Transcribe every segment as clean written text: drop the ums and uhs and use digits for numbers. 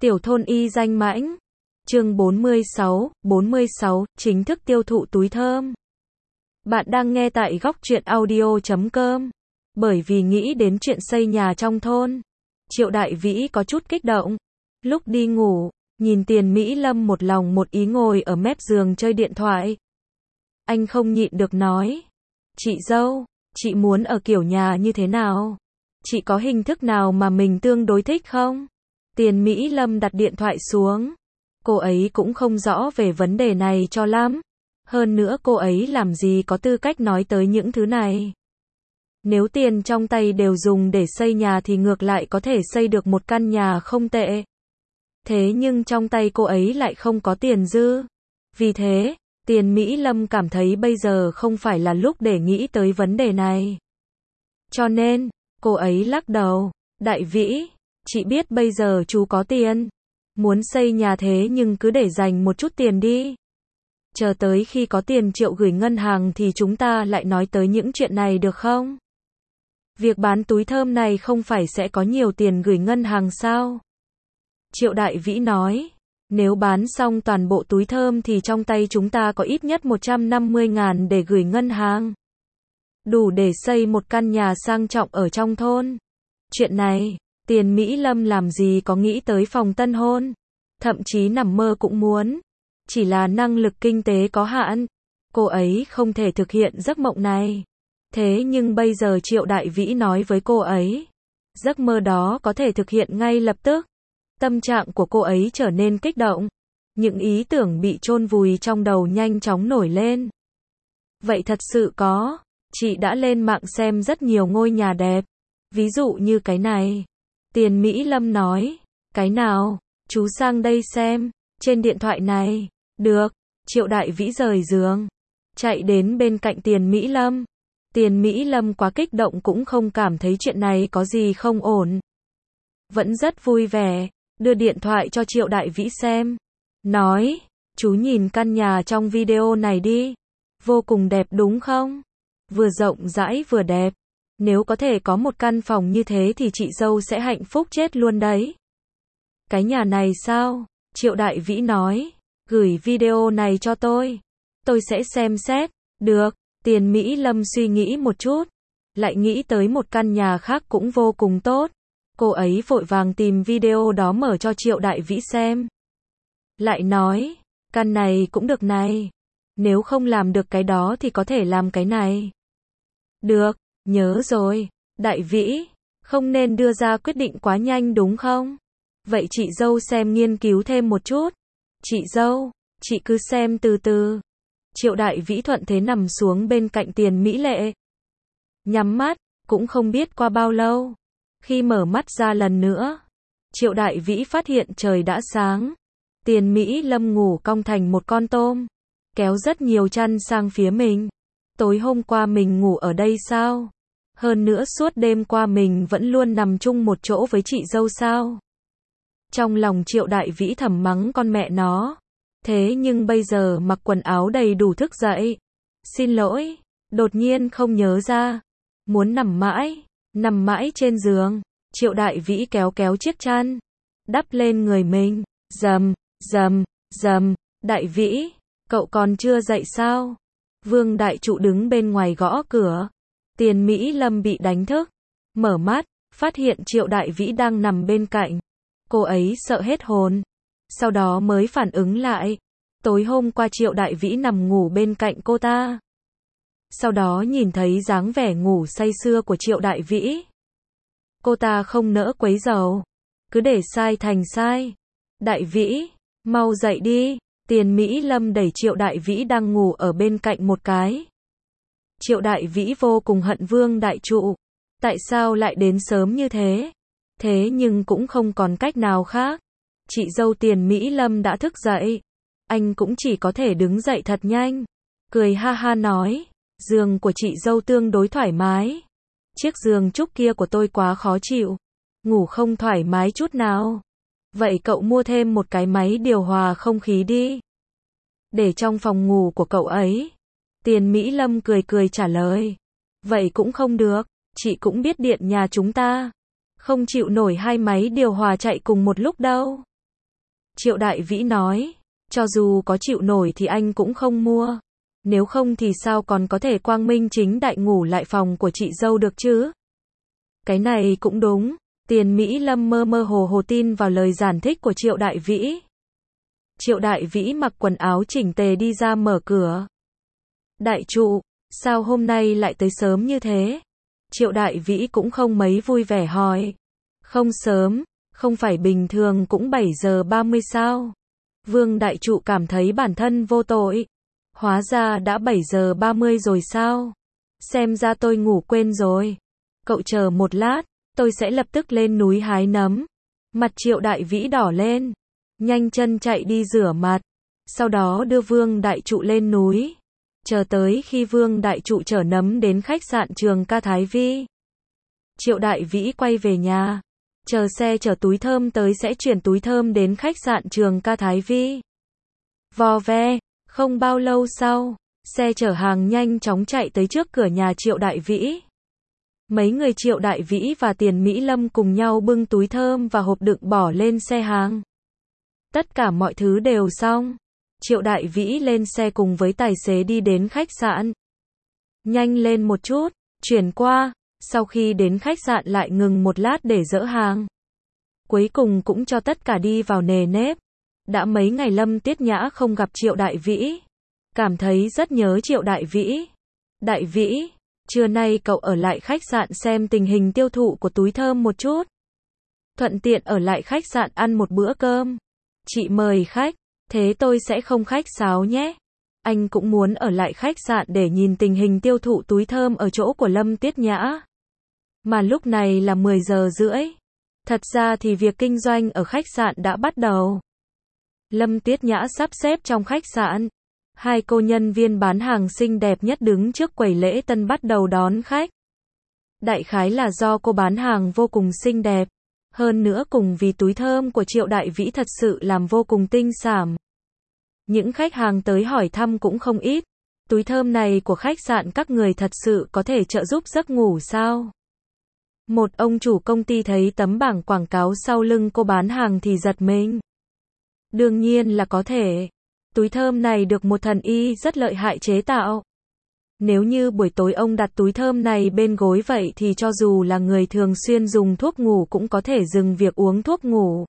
Tiểu thôn y danh mãnh. Chương 46, chính thức tiêu thụ túi thơm. Bạn đang nghe tại góc truyện audio.com. Bởi vì nghĩ đến chuyện xây nhà trong thôn, Triệu Đại Vĩ có chút kích động. Lúc đi ngủ, nhìn Tiền Mỹ Lâm một lòng một ý ngồi ở mép giường chơi điện thoại. Anh không nhịn được nói: "Chị dâu, chị muốn ở kiểu nhà như thế nào? Chị có hình thức nào mà mình tương đối thích không?" Tiền Mỹ Lâm đặt điện thoại xuống. Cô ấy cũng không rõ về vấn đề này cho lắm. Hơn nữa cô ấy làm gì có tư cách nói tới những thứ này. Nếu tiền trong tay đều dùng để xây nhà thì ngược lại có thể xây được một căn nhà không tệ. Thế nhưng trong tay cô ấy lại không có tiền dư. Vì thế, Tiền Mỹ Lâm cảm thấy bây giờ không phải là lúc để nghĩ tới vấn đề này. Cho nên, cô ấy lắc đầu: "Đại Vĩ, chị biết bây giờ chú có tiền, muốn xây nhà thế nhưng cứ để dành một chút tiền đi. Chờ tới khi có tiền Triệu gửi ngân hàng thì chúng ta lại nói tới những chuyện này được không? Việc bán túi thơm này không phải sẽ có nhiều tiền gửi ngân hàng sao?" Triệu Đại Vĩ nói: "Nếu bán xong toàn bộ túi thơm thì trong tay chúng ta có ít nhất 150.000 để gửi ngân hàng. Đủ để xây một căn nhà sang trọng ở trong thôn." Chuyện này, Tiền Mỹ Lâm làm gì có nghĩ tới phòng tân hôn. Thậm chí nằm mơ cũng muốn. Chỉ là năng lực kinh tế có hạn. Cô ấy không thể thực hiện giấc mộng này. Thế nhưng bây giờ Triệu Đại Vĩ nói với cô ấy, giấc mơ đó có thể thực hiện ngay lập tức. Tâm trạng của cô ấy trở nên kích động. Những ý tưởng bị chôn vùi trong đầu nhanh chóng nổi lên. Vậy thật sự có. Chị đã lên mạng xem rất nhiều ngôi nhà đẹp. Ví dụ như cái này. Tiền Mỹ Lâm nói: "Cái nào? Chú sang đây xem." "Trên điện thoại này." "Được." Triệu Đại Vĩ rời giường, chạy đến bên cạnh Tiền Mỹ Lâm. Tiền Mỹ Lâm quá kích động cũng không cảm thấy chuyện này có gì không ổn. Vẫn rất vui vẻ, đưa điện thoại cho Triệu Đại Vĩ xem. Nói: "Chú nhìn căn nhà trong video này đi. Vô cùng đẹp đúng không? Vừa rộng rãi vừa đẹp. Nếu có thể có một căn phòng như thế thì chị dâu sẽ hạnh phúc chết luôn đấy." "Cái nhà này sao?" Triệu Đại Vĩ nói: "Gửi video này cho tôi sẽ xem xét." "Được." Tiền Mỹ Lâm suy nghĩ một chút, lại nghĩ tới một căn nhà khác cũng vô cùng tốt. Cô ấy vội vàng tìm video đó mở cho Triệu Đại Vĩ xem. Lại nói: "Căn này cũng được này. Nếu không làm được cái đó thì có thể làm cái này." "Được, nhớ rồi." "Đại Vĩ, không nên đưa ra quyết định quá nhanh đúng không? Vậy chị dâu xem nghiên cứu thêm một chút." "Chị dâu, chị cứ xem từ từ." Triệu Đại Vĩ thuận thế nằm xuống bên cạnh Tiền Mỹ Lệ. Nhắm mắt, cũng không biết qua bao lâu. Khi mở mắt ra lần nữa, Triệu Đại Vĩ phát hiện trời đã sáng. Tiền Mỹ Lâm ngủ cong thành một con tôm, kéo rất nhiều chăn sang phía mình. "Tối hôm qua mình ngủ ở đây sao? Hơn nữa suốt đêm qua mình vẫn luôn nằm chung một chỗ với chị dâu sao?" Trong lòng Triệu Đại Vĩ thầm mắng con mẹ nó. Thế nhưng bây giờ mặc quần áo đầy đủ thức dậy. "Xin lỗi." Đột nhiên không nhớ ra. Muốn nằm mãi trên giường. Triệu Đại Vĩ kéo kéo chiếc chăn, đắp lên người mình. Rầm, rầm, rầm. "Đại Vĩ, cậu còn chưa dậy sao?" Vương Đại Trụ đứng bên ngoài gõ cửa. Tiền Mỹ Lâm bị đánh thức. Mở mắt, phát hiện Triệu Đại Vĩ đang nằm bên cạnh. Cô ấy sợ hết hồn. Sau đó mới phản ứng lại. Tối hôm qua Triệu Đại Vĩ nằm ngủ bên cạnh cô ta. Sau đó nhìn thấy dáng vẻ ngủ say sưa của Triệu Đại Vĩ. Cô ta không nỡ quấy rầy, cứ để sai thành sai. "Đại Vĩ, mau dậy đi." Tiền Mỹ Lâm đẩy Triệu Đại Vĩ đang ngủ ở bên cạnh một cái. Triệu Đại Vĩ vô cùng hận Vương Đại Trụ. Tại sao lại đến sớm như thế? Thế nhưng cũng không còn cách nào khác. Chị dâu Tiền Mỹ Lâm đã thức dậy. Anh cũng chỉ có thể đứng dậy thật nhanh. Cười ha ha nói: "Giường của chị dâu tương đối thoải mái. Chiếc giường trúc kia của tôi quá khó chịu. Ngủ không thoải mái chút nào. Vậy cậu mua thêm một cái máy điều hòa không khí đi. Để trong phòng ngủ của cậu ấy." Tiền Mỹ Lâm cười cười trả lời: "Vậy cũng không được. Chị cũng biết điện nhà chúng ta không chịu nổi hai máy điều hòa chạy cùng một lúc đâu." Triệu Đại Vĩ nói, cho dù có chịu nổi thì anh cũng không mua. Nếu không thì sao còn có thể quang minh chính đại ngủ lại phòng của chị dâu được chứ? Cái này cũng đúng. Tiền Mỹ Lâm mơ mơ hồ hồ tin vào lời giải thích của Triệu Đại Vĩ. Triệu Đại Vĩ mặc quần áo chỉnh tề đi ra mở cửa. Đại trụ, sao hôm nay lại tới sớm như thế? Triệu Đại Vĩ cũng không mấy vui vẻ hỏi. Không sớm, không phải bình thường cũng 7 giờ 30 sao? Vương Đại Trụ cảm thấy bản thân vô tội. Hóa ra đã 7 giờ 30 rồi sao? Xem ra tôi ngủ quên rồi. Cậu chờ một lát, tôi sẽ lập tức lên núi hái nấm. Mặt Triệu Đại Vĩ đỏ lên. Nhanh chân chạy đi rửa mặt. Sau đó đưa Vương Đại Trụ lên núi. Chờ tới khi Vương Đại Trụ chở nấm đến khách sạn Trường Ca Thái Vi. Triệu Đại Vĩ quay về nhà. Chờ xe chở túi thơm tới sẽ chuyển túi thơm đến khách sạn Trường Ca Thái Vi. Vò ve, không bao lâu sau, xe chở hàng nhanh chóng chạy tới trước cửa nhà Triệu Đại Vĩ. Mấy người Triệu Đại Vĩ và Tiền Mỹ Lâm cùng nhau bưng túi thơm và hộp đựng bỏ lên xe hàng. Tất cả mọi thứ đều xong. Triệu Đại Vĩ lên xe cùng với tài xế đi đến khách sạn. Nhanh lên một chút, chuyển qua. Sau khi đến khách sạn lại ngừng một lát để dỡ hàng. Cuối cùng cũng cho tất cả đi vào nề nếp. Đã mấy ngày Lâm Tiết Nhã không gặp Triệu Đại Vĩ. Cảm thấy rất nhớ Triệu Đại Vĩ. Đại Vĩ, trưa nay cậu ở lại khách sạn xem tình hình tiêu thụ của túi thơm một chút. Thuận tiện ở lại khách sạn ăn một bữa cơm. Chị mời khách, thế tôi sẽ không khách sáo nhé. Anh cũng muốn ở lại khách sạn để nhìn tình hình tiêu thụ túi thơm ở chỗ của Lâm Tiết Nhã. Mà lúc này là 10 giờ rưỡi. Thật ra thì việc kinh doanh ở khách sạn đã bắt đầu. Lâm Tiết Nhã sắp xếp trong khách sạn. Hai cô nhân viên bán hàng xinh đẹp nhất đứng trước quầy lễ tân bắt đầu đón khách. Đại khái là do cô bán hàng vô cùng xinh đẹp. Hơn nữa cùng vì túi thơm của Triệu Đại Vĩ thật sự làm vô cùng tinh xảo. Những khách hàng tới hỏi thăm cũng không ít. Túi thơm này của khách sạn các người thật sự có thể trợ giúp giấc ngủ sao? Một ông chủ công ty thấy tấm bảng quảng cáo sau lưng cô bán hàng thì giật mình. Đương nhiên là có thể. Túi thơm này được một thần y rất lợi hại chế tạo. Nếu như buổi tối ông đặt túi thơm này bên gối vậy thì cho dù là người thường xuyên dùng thuốc ngủ cũng có thể dừng việc uống thuốc ngủ.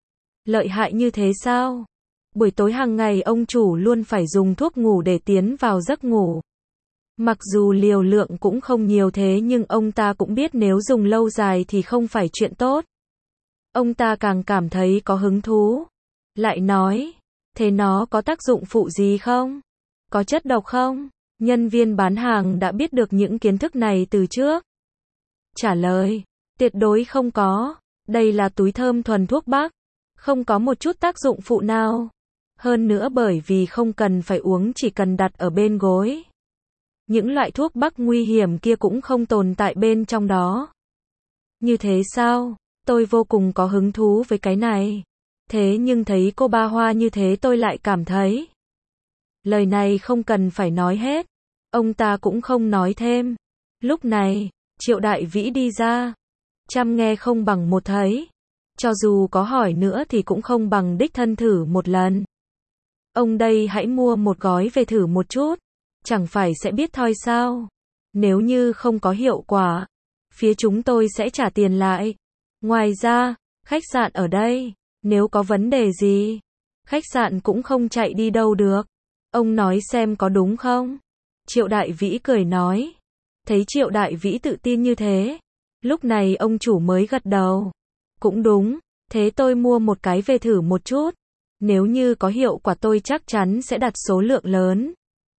Lợi hại như thế sao? Buổi tối hàng ngày ông chủ luôn phải dùng thuốc ngủ để tiến vào giấc ngủ. Mặc dù liều lượng cũng không nhiều thế nhưng ông ta cũng biết nếu dùng lâu dài thì không phải chuyện tốt. Ông ta càng cảm thấy có hứng thú. Lại nói, thế nó có tác dụng phụ gì không? Có chất độc không? Nhân viên bán hàng đã biết được những kiến thức này từ trước. Trả lời, tuyệt đối không có. Đây là túi thơm thuần thuốc bắc. Không có một chút tác dụng phụ nào. Hơn nữa bởi vì không cần phải uống chỉ cần đặt ở bên gối. Những loại thuốc bắc nguy hiểm kia cũng không tồn tại bên trong đó. Như thế sao? Tôi vô cùng có hứng thú với cái này. Thế nhưng thấy cô ba Hoa như thế tôi lại cảm thấy. Lời này không cần phải nói hết. Ông ta cũng không nói thêm. Lúc này, Triệu Đại Vĩ đi ra. Trăm nghe không bằng một thấy. Cho dù có hỏi nữa thì cũng không bằng đích thân thử một lần. Ông đây hãy mua một gói về thử một chút. Chẳng phải sẽ biết thôi sao? Nếu như không có hiệu quả, phía chúng tôi sẽ trả tiền lại. Ngoài ra, khách sạn ở đây, nếu có vấn đề gì, khách sạn cũng không chạy đi đâu được. Ông nói xem có đúng không? Triệu Đại Vĩ cười nói. Thấy Triệu Đại Vĩ tự tin như thế, lúc này ông chủ mới gật đầu. Cũng đúng, thế tôi mua một cái về thử một chút. Nếu như có hiệu quả tôi chắc chắn sẽ đặt số lượng lớn.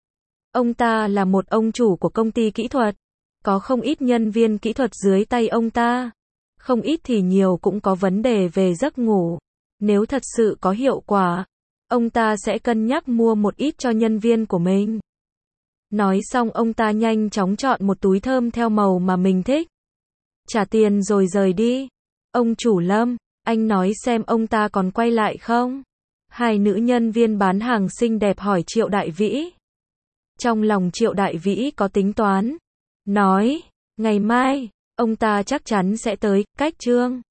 Ông ta là một ông chủ của công ty kỹ thuật. Có không ít nhân viên kỹ thuật dưới tay ông ta. Không ít thì nhiều cũng có vấn đề về giấc ngủ. Nếu thật sự có hiệu quả, ông ta sẽ cân nhắc mua một ít cho nhân viên của mình. Nói xong ông ta nhanh chóng chọn một túi thơm theo màu mà mình thích. Trả tiền rồi rời đi. Ông chủ Lâm, anh nói xem ông ta còn quay lại không? Hai nữ nhân viên bán hàng xinh đẹp hỏi Triệu Đại Vĩ. Trong lòng Triệu Đại Vĩ có tính toán. Nói, ngày mai, ông ta chắc chắn sẽ tới, cách Trương